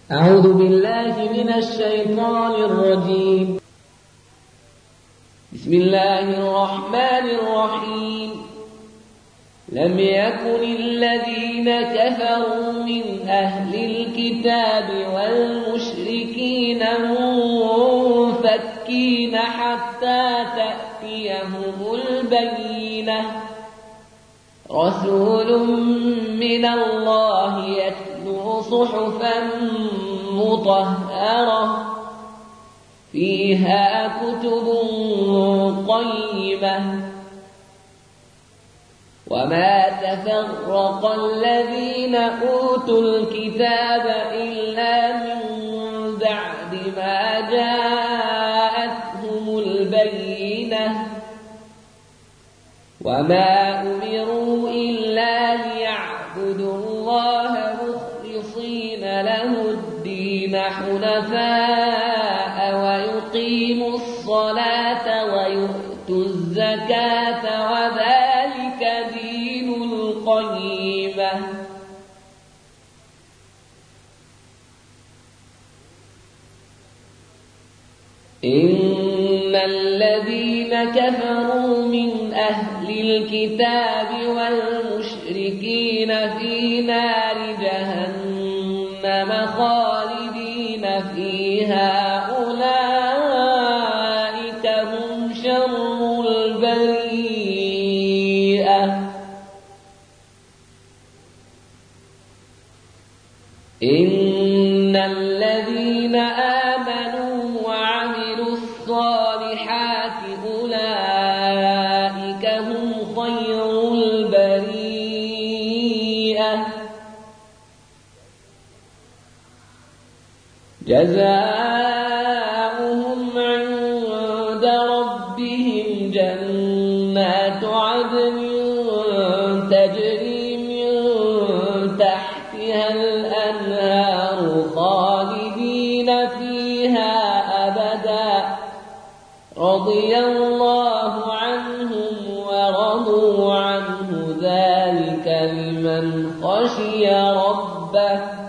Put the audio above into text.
أعوذ بالله من الشيطان الرجيم. بسم الله الرحمن الرحيم. لم يكن الذين كفروا من أهل الكتاب والمشركين منفكين حتى تأتيهم البينة. رسول من الله يتلو صحفا مطهرة فيها كتب قيمة. وما تفرق الذين أوتوا الكتاب إلا من بعد ما جاءتهم البينة. وما أمروا إلا ليعبدوا الله مخلصين له الدين حنفاء ويقيموا الصلاة ويؤتوا الزكاة وذلك دين القيمة. إن الذين كفروا من أهل الكتاب والمشركين في نار جهنم خالدين فيها أولئك هم شر البريئة. إن الذين آمنوا وعملوا الصالحات أولئك هم خير البريئة. جزاؤهم عند ربهم جنات عدن تجري من تحتها الأنهار خالدين فيها أبدا. رضي الله عنهم ورضوا عنه ذلك لمن خشي ربه.